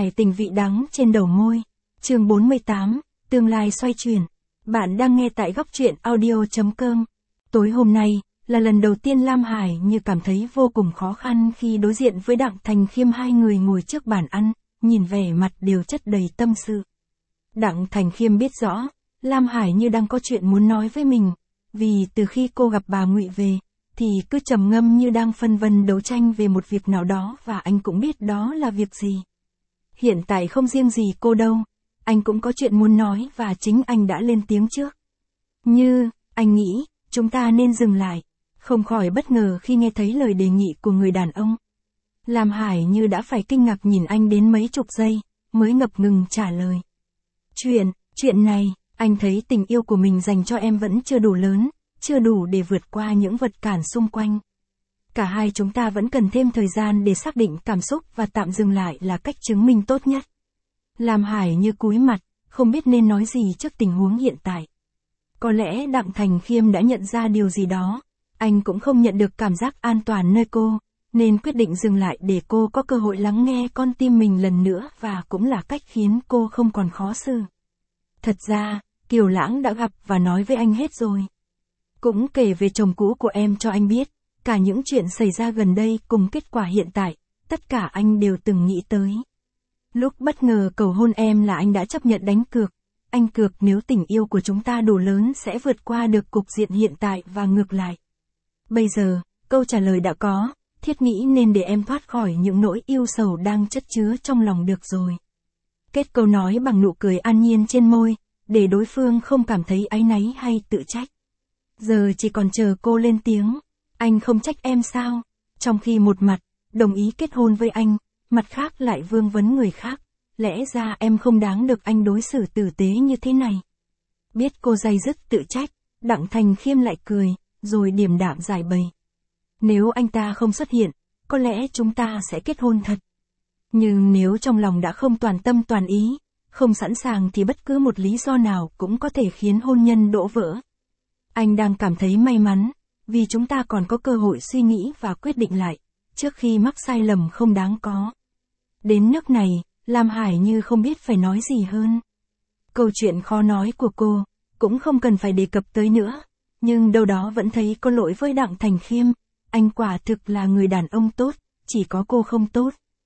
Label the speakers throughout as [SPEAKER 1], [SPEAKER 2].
[SPEAKER 1] Hải tình vị đắng trên đầu môi. Chương 48, tương lai xoay chuyển. Bạn đang nghe tại góc truyện audio.com. Tối hôm nay, là lần đầu tiên Lam Hải Như cảm thấy vô cùng khó khăn khi đối diện với Đặng Thành Khiêm, hai người ngồi trước bàn ăn, nhìn vẻ mặt đều chất đầy tâm sự. Đặng Thành Khiêm biết rõ, Lam Hải Như đang có chuyện muốn nói với mình, vì từ khi cô gặp bà Ngụy về, thì cứ trầm ngâm như đang phân vân đấu tranh về một việc nào đó, và anh cũng biết đó là việc gì. Hiện tại không riêng gì cô đâu, anh cũng có chuyện muốn nói và chính anh đã lên tiếng trước. Như, anh nghĩ, chúng ta nên dừng lại. Không khỏi bất ngờ khi nghe thấy lời đề nghị của người đàn ông. Lam Hải Như đã phải kinh ngạc nhìn anh đến mấy chục giây, mới ngập ngừng trả lời. Chuyện này, anh thấy tình yêu của mình dành cho em vẫn chưa đủ lớn, chưa đủ để vượt qua những vật cản xung quanh. Cả hai chúng ta vẫn cần thêm thời gian để xác định cảm xúc, và tạm dừng lại là cách chứng minh tốt nhất. Lam Hải Như cúi mặt, không biết nên nói gì trước tình huống hiện tại. Có lẽ Đặng Thành Khiêm đã nhận ra điều gì đó, anh cũng không nhận được cảm giác an toàn nơi cô, nên quyết định dừng lại để cô có cơ hội lắng nghe con tim mình lần nữa, và cũng là cách khiến cô không còn khó xử. Thật ra, Kiều Lãng đã gặp và nói với anh hết rồi. Cũng kể về chồng cũ của em cho anh biết, cả những chuyện xảy ra gần đây cùng kết quả hiện tại, tất cả anh đều từng nghĩ tới. Lúc bất ngờ cầu hôn em là anh đã chấp nhận đánh cược. Anh cược nếu tình yêu của chúng ta đủ lớn sẽ vượt qua được cục diện hiện tại và ngược lại. Bây giờ, câu trả lời đã có, thiết nghĩ nên để em thoát khỏi những nỗi yêu sầu đang chất chứa trong lòng được rồi. Kết câu nói bằng nụ cười an nhiên trên môi, để đối phương không cảm thấy áy náy hay tự trách. Giờ chỉ còn chờ cô lên tiếng. Anh không trách em sao? Trong khi một mặt, đồng ý kết hôn với anh, mặt khác lại vương vấn người khác. Lẽ ra em không đáng được anh đối xử tử tế như thế này. Biết cô day dứt tự trách, Đặng Thành Khiêm lại cười, rồi điềm đạm giải bày. Nếu anh ta không xuất hiện, có lẽ chúng ta sẽ kết hôn thật. Nhưng nếu trong lòng đã không toàn tâm toàn ý, không sẵn sàng, thì bất cứ một lý do nào cũng có thể khiến hôn nhân đổ vỡ. Anh đang cảm thấy may mắn, vì chúng ta còn có cơ hội suy nghĩ và quyết định lại, trước khi mắc sai lầm không đáng có. Đến nước này, Lam Hải Như không biết phải nói gì hơn. Câu chuyện khó nói của cô, cũng không cần phải đề cập tới nữa, nhưng đâu đó vẫn thấy có lỗi với Đặng Thành Khiêm. Anh quả thực là người đàn ông tốt, chỉ có cô không tốt.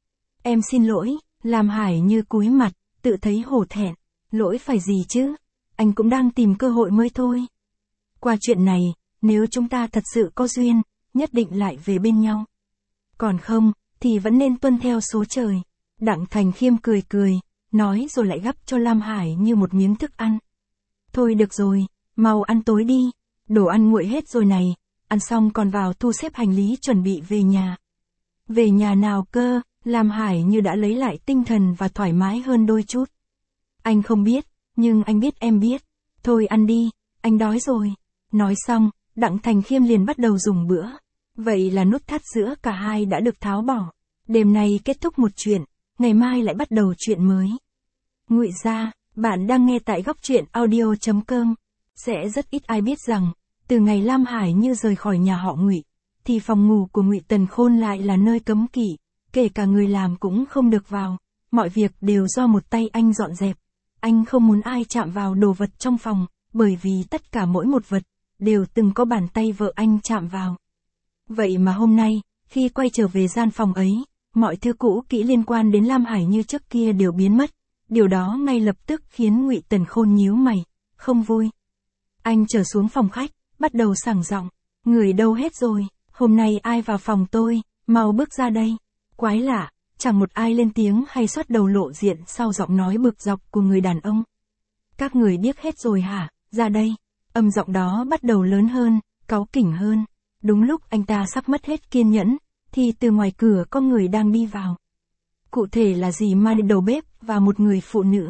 [SPEAKER 1] Em xin lỗi, Lam Hải Như cúi mặt, tự thấy hổ thẹn. Lỗi phải gì chứ, anh cũng đang tìm cơ hội mới thôi. Qua chuyện này, nếu chúng ta thật sự có duyên, nhất định lại về bên nhau. Còn không, thì vẫn nên tuân theo số trời. Đặng Thành Khiêm cười cười, nói rồi lại gắp cho Lam Hải Như một miếng thức ăn. Thôi được rồi, mau ăn tối đi, đồ ăn nguội hết rồi này, ăn xong còn vào thu xếp hành lý chuẩn bị về nhà. Về nhà nào cơ? Lam Hải Như đã lấy lại tinh thần và thoải mái hơn đôi chút. Anh không biết, nhưng anh biết em biết. Thôi ăn đi, anh đói rồi. Nói xong, Đặng Thành Khiêm liền bắt đầu dùng bữa. Vậy là nút thắt giữa cả hai đã được tháo bỏ. Đêm nay kết thúc một chuyện, ngày mai lại bắt đầu chuyện mới. Ngụy gia, bạn đang nghe tại góc truyện audio.com. Sẽ rất ít ai biết rằng, từ ngày Lam Hải Như rời khỏi nhà họ Ngụy, thì phòng ngủ của Ngụy Tần Khôn lại là nơi cấm kỵ, kể cả người làm cũng không được vào. Mọi việc đều do một tay anh dọn dẹp. Anh không muốn ai chạm vào đồ vật trong phòng, bởi vì tất cả mỗi một vật đều từng có bàn tay vợ anh chạm vào. Vậy mà hôm nay, khi quay trở về gian phòng ấy, mọi thứ cũ kỹ liên quan đến Lam Hải Như trước kia đều biến mất. Điều đó ngay lập tức khiến Ngụy Tần Khôn nhíu mày, không vui. Anh trở xuống phòng khách, bắt đầu sảng giọng. Người đâu hết rồi, hôm nay ai vào phòng tôi, mau bước ra đây. Quái lạ, chẳng một ai lên tiếng hay xoát đầu lộ diện sau giọng nói bực dọc của người đàn ông. Các người điếc hết rồi hả, ra đây. Âm giọng đó bắt đầu lớn hơn, cáu kỉnh hơn. Đúng lúc anh ta sắp mất hết kiên nhẫn, thì từ ngoài cửa có người đang đi vào. Cụ thể là dì Mai đầu bếp và một người phụ nữ.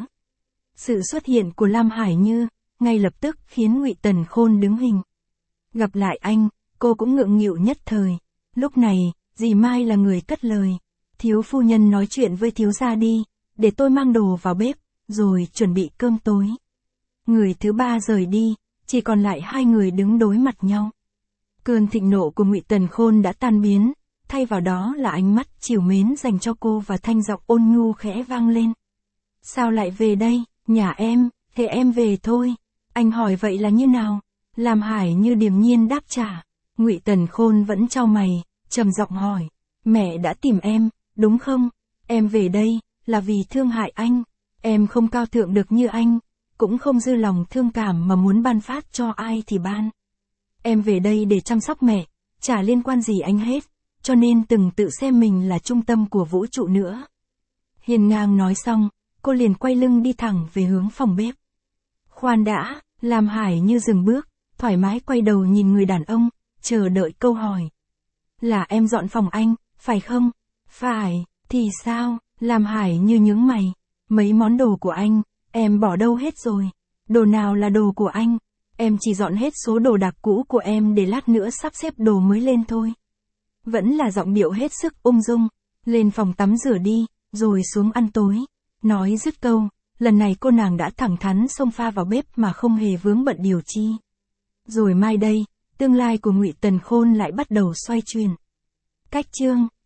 [SPEAKER 1] Sự xuất hiện của Lam Hải Như ngay lập tức khiến Ngụy Tần Khôn đứng hình. Gặp lại anh, cô cũng ngượng nghịu nhất thời. Lúc này, dì Mai là người cất lời. Thiếu phu nhân nói chuyện với thiếu gia đi, để tôi mang đồ vào bếp, rồi chuẩn bị cơm tối. Người thứ ba rời đi, chỉ còn lại hai người đứng đối mặt nhau. Cơn thịnh nộ của Ngụy Tần Khôn đã tan biến, thay vào đó là ánh mắt trìu mến dành cho cô và thanh giọng ôn nhu khẽ vang lên. Sao lại về đây, nhà em, thế em về thôi. Anh hỏi vậy là như nào? Lam Hải như điềm nhiên đáp trả. Ngụy Tần Khôn vẫn chau mày, trầm giọng hỏi. Mẹ đã tìm em, đúng không? Em về đây, là vì thương hại anh. Em không cao thượng được như anh, cũng không dư lòng thương cảm mà muốn ban phát cho ai thì ban. Em về đây để chăm sóc mẹ, chả liên quan gì anh hết, cho nên từng tự xem mình là trung tâm của vũ trụ nữa. Hiên ngang nói xong, cô liền quay lưng đi thẳng về hướng phòng bếp. Khoan đã, Lam Hải như dừng bước, thoải mái quay đầu nhìn người đàn ông, chờ đợi câu hỏi. Là em dọn phòng anh, phải không? Phải, thì sao? Lam Hải như nhướng mày. Mấy món đồ của anh, em bỏ đâu hết rồi? Đồ nào là đồ của anh? Em chỉ dọn hết số đồ đạc cũ của em để lát nữa sắp xếp đồ mới lên thôi. Vẫn là giọng điệu hết sức ung dung. Lên phòng tắm rửa đi, rồi xuống ăn tối. Nói dứt câu, lần này cô nàng đã thẳng thắn xông pha vào bếp mà không hề vướng bận điều chi. Rồi mai đây, tương lai của Ngụy Tần Khôn lại bắt đầu xoay chuyển. Cách chương